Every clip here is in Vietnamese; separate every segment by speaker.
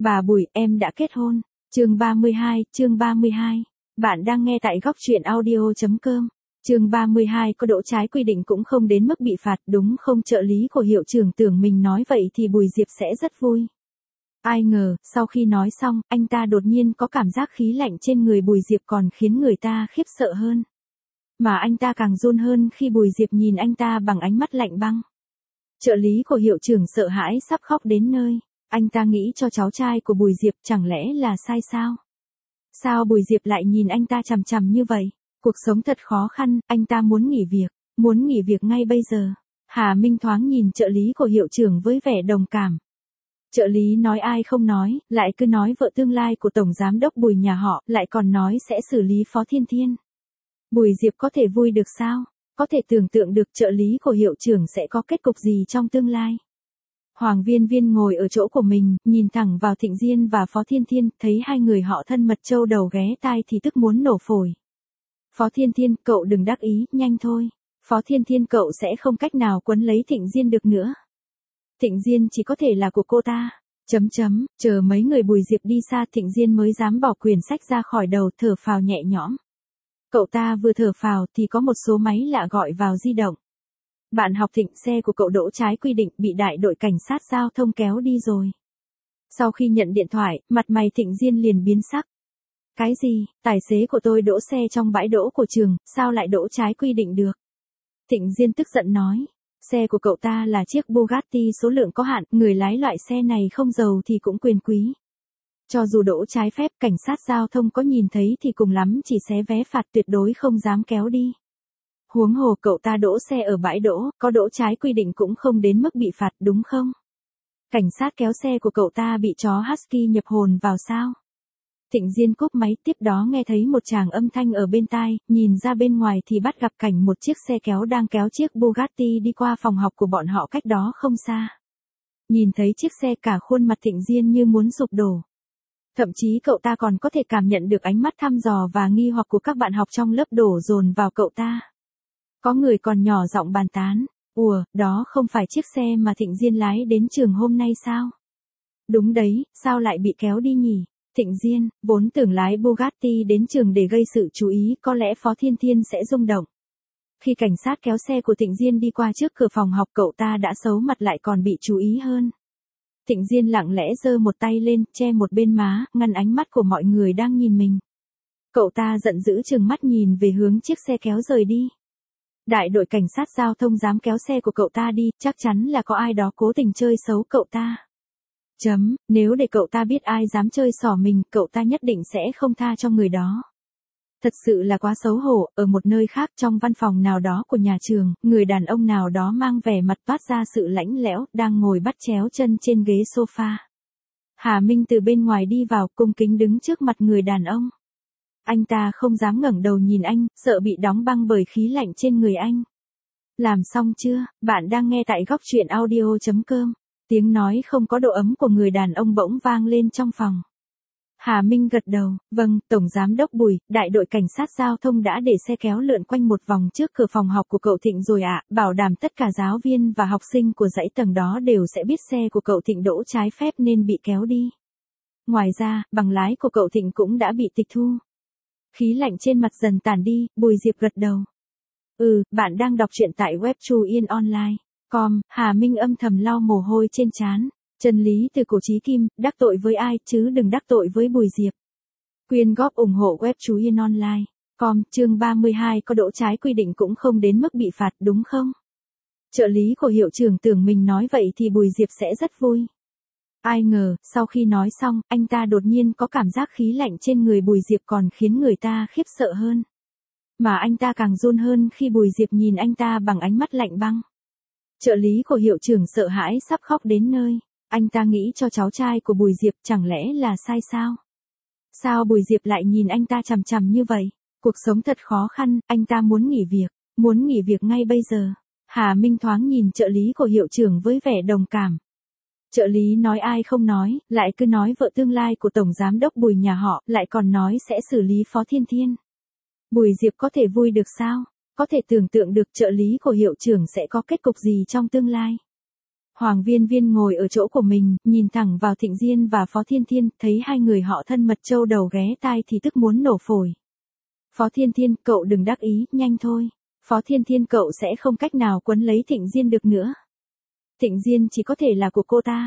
Speaker 1: Bà Bùi, em đã kết hôn. Chương 32. Bạn đang nghe tại góc truyện audio.com. Chương 32 có đỗ trái quy định cũng không đến mức bị phạt đúng không? Trợ lý của hiệu trưởng tưởng mình nói vậy thì Bùi Diệp sẽ rất vui. Ai ngờ, sau khi nói xong, anh ta đột nhiên có cảm giác khí lạnh trên người Bùi Diệp còn khiến người ta khiếp sợ hơn. Mà anh ta càng run hơn khi Bùi Diệp nhìn anh ta bằng ánh mắt lạnh băng. Trợ lý của hiệu trưởng sợ hãi sắp khóc đến nơi. Anh ta nghĩ cho cháu trai của Bùi Diệp chẳng lẽ là sai sao? Sao Bùi Diệp lại nhìn anh ta chằm chằm như vậy? Cuộc sống thật khó khăn, anh ta muốn nghỉ việc ngay bây giờ. Hà Minh thoáng nhìn trợ lý của hiệu trưởng với vẻ đồng cảm. Trợ lý nói ai không nói, lại cứ nói vợ tương lai của Tổng Giám đốc Bùi nhà họ, lại còn nói sẽ xử lý Phó Thiên Thiên. Bùi Diệp có thể vui được sao? Có thể tưởng tượng được trợ lý của hiệu trưởng sẽ có kết cục gì trong tương lai. Hoàng Viên Viên ngồi ở chỗ của mình, nhìn thẳng vào Thịnh Diên và Phó Thiên Thiên, thấy hai người họ thân mật trâu đầu ghé tai thì tức muốn nổ phổi. Phó Thiên Thiên, cậu đừng đắc ý, nhanh thôi. Phó Thiên Thiên, cậu sẽ không cách nào quấn lấy Thịnh Diên được nữa. Thịnh Diên chỉ có thể là của cô ta. Chờ mấy người Bùi Diệp đi xa Thịnh Diên mới dám bỏ quyển sách ra khỏi đầu, thở phào nhẹ nhõm. Cậu ta vừa thở phào thì có một số máy lạ gọi vào di động. Bạn học Thịnh, xe của cậu đỗ trái quy định bị đại đội cảnh sát giao thông kéo đi rồi. Sau khi nhận điện thoại, mặt mày Thịnh Diên liền biến sắc. Cái gì? Tài xế của tôi đỗ xe trong bãi đỗ của trường, sao lại đỗ trái quy định được? Thịnh Diên tức giận nói. Xe của cậu ta là chiếc Bugatti số lượng có hạn, người lái loại xe này không giàu thì cũng quyền quý. Cho dù đỗ trái phép, cảnh sát giao thông có nhìn thấy thì cùng lắm chỉ xé vé phạt, tuyệt đối không dám kéo đi. Huống hồ cậu ta đỗ xe ở bãi đỗ, có đỗ trái quy định cũng không đến mức bị phạt đúng không? Cảnh sát kéo xe của cậu ta bị chó Husky nhập hồn vào sao? Thịnh Diên cúp máy, tiếp đó nghe thấy một tràng âm thanh ở bên tai, nhìn ra bên ngoài thì bắt gặp cảnh một chiếc xe kéo đang kéo chiếc Bugatti đi qua phòng học của bọn họ cách đó không xa. Nhìn thấy chiếc xe cả khuôn mặt Thịnh Diên như muốn sụp đổ. Thậm chí cậu ta còn có thể cảm nhận được ánh mắt thăm dò và nghi hoặc của các bạn học trong lớp đổ dồn vào cậu ta. Có người còn nhỏ giọng bàn tán, đó không phải chiếc xe mà Thịnh Diên lái đến trường hôm nay sao? Đúng đấy, sao lại bị kéo đi nhỉ? Thịnh Diên, vốn tưởng lái Bugatti đến trường để gây sự chú ý, có lẽ Phó Thiên Thiên sẽ rung động. Khi cảnh sát kéo xe của Thịnh Diên đi qua trước cửa phòng học, cậu ta đã xấu mặt lại còn bị chú ý hơn. Thịnh Diên lặng lẽ giơ một tay lên, che một bên má, ngăn ánh mắt của mọi người đang nhìn mình. Cậu ta giận dữ trừng mắt nhìn về hướng chiếc xe kéo rời đi. Đại đội cảnh sát giao thông dám kéo xe của cậu ta đi, chắc chắn là có ai đó cố tình chơi xấu cậu ta. Nếu để cậu ta biết ai dám chơi xỏ mình, cậu ta nhất định sẽ không tha cho người đó. Thật sự là quá xấu hổ. Ở một nơi khác, trong văn phòng nào đó của nhà trường, người đàn ông nào đó mang vẻ mặt toát ra sự lãnh lẽo, đang ngồi bắt chéo chân trên ghế sofa. Hà Minh từ bên ngoài đi vào, cung kính đứng trước mặt người đàn ông. Anh ta không dám ngẩng đầu nhìn anh, sợ bị đóng băng bởi khí lạnh trên người anh. Làm xong chưa? Bạn đang nghe tại góc truyện audio.com. Tiếng nói không có độ ấm của người đàn ông bỗng vang lên trong phòng. Hà Minh gật đầu, vâng, Tổng Giám đốc Bùi, đại đội cảnh sát giao thông đã để xe kéo lượn quanh một vòng trước cửa phòng học của cậu Thịnh rồi ạ, bảo đảm tất cả giáo viên và học sinh của dãy tầng đó đều sẽ biết xe của cậu Thịnh đỗ trái phép nên bị kéo đi. Ngoài ra, bằng lái của cậu Thịnh cũng đã bị tịch thu. Khí lạnh trên mặt dần tản đi, Bùi Diệp gật đầu. Bạn đang đọc truyện tại web truyenonline.com, Hà Minh âm thầm lau mồ hôi trên trán. Chân lý từ cổ chí kim, đắc tội với ai chứ đừng đắc tội với Bùi Diệp. Quyên góp ủng hộ web truyenonline.com. Chương 32 có đỗ trái quy định cũng không đến mức bị phạt đúng không? Trợ lý của hiệu trưởng tưởng mình nói vậy thì Bùi Diệp sẽ rất vui. Ai ngờ, sau khi nói xong, anh ta đột nhiên có cảm giác khí lạnh trên người Bùi Diệp còn khiến người ta khiếp sợ hơn. Mà anh ta càng run hơn khi Bùi Diệp nhìn anh ta bằng ánh mắt lạnh băng. Trợ lý của hiệu trưởng sợ hãi sắp khóc đến nơi. Anh ta nghĩ cho cháu trai của Bùi Diệp, chẳng lẽ là sai sao? Sao Bùi Diệp lại nhìn anh ta chằm chằm như vậy? Cuộc sống thật khó khăn, anh ta muốn nghỉ việc ngay bây giờ. Hà Minh thoáng nhìn trợ lý của hiệu trưởng với vẻ đồng cảm. Trợ lý nói ai không nói, lại cứ nói vợ tương lai của Tổng Giám đốc Bùi nhà họ, lại còn nói sẽ xử lý Phó Thiên Thiên. Bùi Diệp có thể vui được sao? Có thể tưởng tượng được trợ lý của hiệu trưởng sẽ có kết cục gì trong tương lai. Hoàng Viên Viên ngồi ở chỗ của mình, nhìn thẳng vào Thịnh Diên và Phó Thiên Thiên, thấy hai người họ thân mật trâu đầu ghé tai thì tức muốn nổ phổi. Phó Thiên Thiên, cậu đừng đắc ý, nhanh thôi. Phó Thiên Thiên, cậu sẽ không cách nào quấn lấy Thịnh Diên được nữa. Thịnh Diên chỉ có thể là của cô ta.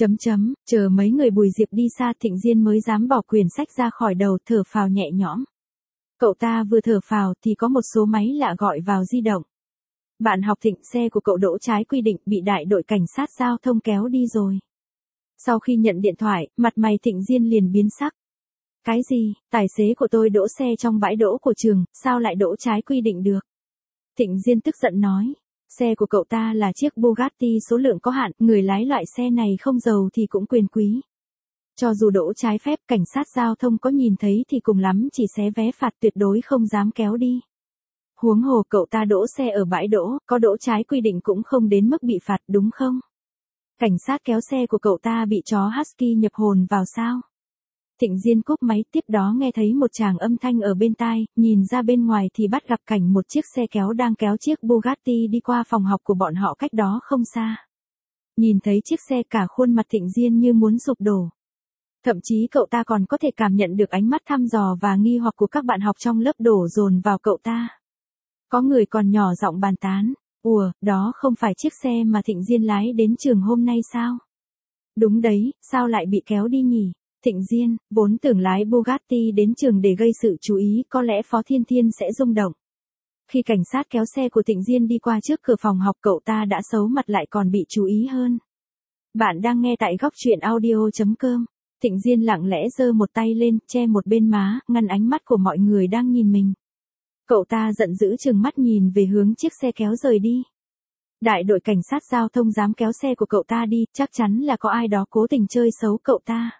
Speaker 1: Chờ mấy người Bùi Diệp đi xa Thịnh Diên mới dám bỏ quyển sách ra khỏi đầu, thở phào nhẹ nhõm. Cậu ta vừa thở phào thì có một số máy lạ gọi vào di động. Bạn học Thịnh, xe của cậu đỗ trái quy định, bị đại đội cảnh sát giao thông kéo đi rồi. Sau khi nhận điện thoại, mặt mày Thịnh Diên liền biến sắc. Cái gì, tài xế của tôi đỗ xe trong bãi đỗ của trường, sao lại đỗ trái quy định được? Thịnh Diên tức giận nói. Xe của cậu ta là chiếc Bugatti số lượng có hạn, người lái loại xe này không giàu thì cũng quyền quý. Cho dù đỗ trái phép, cảnh sát giao thông có nhìn thấy thì cùng lắm chỉ xé vé phạt, tuyệt đối không dám kéo đi. Huống hồ cậu ta đỗ xe ở bãi đỗ, có đỗ trái quy định cũng không đến mức bị phạt, đúng không? Cảnh sát kéo xe của cậu ta bị chó Husky nhập hồn vào sao? Thịnh Diên cúp máy, tiếp đó nghe thấy một tràng âm thanh ở bên tai, nhìn ra bên ngoài thì bắt gặp cảnh một chiếc xe kéo đang kéo chiếc Bugatti đi qua phòng học của bọn họ cách đó không xa. Nhìn thấy chiếc xe, cả khuôn mặt Thịnh Diên như muốn sụp đổ. Thậm chí cậu ta còn có thể cảm nhận được ánh mắt thăm dò và nghi hoặc của các bạn học trong lớp đổ dồn vào cậu ta. Có người còn nhỏ giọng bàn tán, ủa, đó không phải chiếc xe mà Thịnh Diên lái đến trường hôm nay sao? Đúng đấy, sao lại bị kéo đi nhỉ? Thịnh Diên, vốn tưởng lái Bugatti đến trường để gây sự chú ý, có lẽ Phó Thiên Thiên sẽ rung động. Khi cảnh sát kéo xe của Thịnh Diên đi qua trước cửa phòng học, cậu ta đã xấu mặt lại còn bị chú ý hơn. Bạn đang nghe tại góc truyện audio.com. Thịnh Diên lặng lẽ giơ một tay lên, che một bên má, ngăn ánh mắt của mọi người đang nhìn mình. Cậu ta giận dữ trừng mắt nhìn về hướng chiếc xe kéo rời đi. Đại đội cảnh sát giao thông dám kéo xe của cậu ta đi, chắc chắn là có ai đó cố tình chơi xấu cậu ta.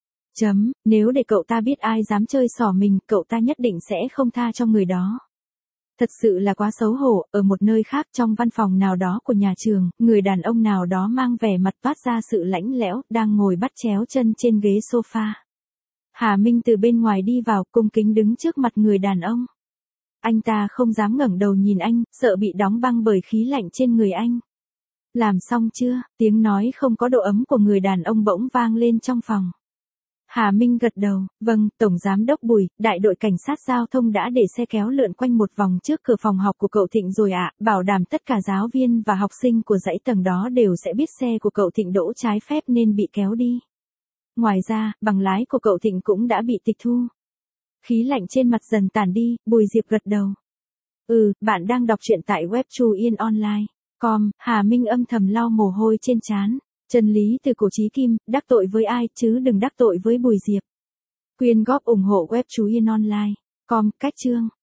Speaker 1: Nếu để cậu ta biết ai dám chơi xỏ mình, cậu ta nhất định sẽ không tha cho người đó. Thật sự là quá xấu hổ. Ở một nơi khác, trong văn phòng nào đó của nhà trường, người đàn ông nào đó mang vẻ mặt toát ra sự lãnh lẽo, đang ngồi bắt chéo chân trên ghế sofa. Hà Minh từ bên ngoài đi vào, cung kính đứng trước mặt người đàn ông. Anh ta không dám ngẩng đầu nhìn anh, sợ bị đóng băng bởi khí lạnh trên người anh. Làm xong chưa? Tiếng nói không có độ ấm của người đàn ông bỗng vang lên trong phòng. Hà Minh gật đầu, vâng, Tổng Giám đốc Bùi, đại đội cảnh sát giao thông đã để xe kéo lượn quanh một vòng trước cửa phòng học của cậu Thịnh rồi ạ, bảo đảm tất cả giáo viên và học sinh của dãy tầng đó đều sẽ biết xe của cậu Thịnh đỗ trái phép nên bị kéo đi. Ngoài ra, bằng lái của cậu Thịnh cũng đã bị tịch thu. Khí lạnh trên mặt dần tản đi, Bùi Diệp gật đầu. Bạn đang đọc truyện tại web truyenonline.com, Hà Minh âm thầm lau mồ hôi trên trán. Chân lý từ cổ chí kim, đắc tội với ai chứ đừng đắc tội với Bùi Diệp. Quyên góp ủng hộ web truyenonline.com, cách chương.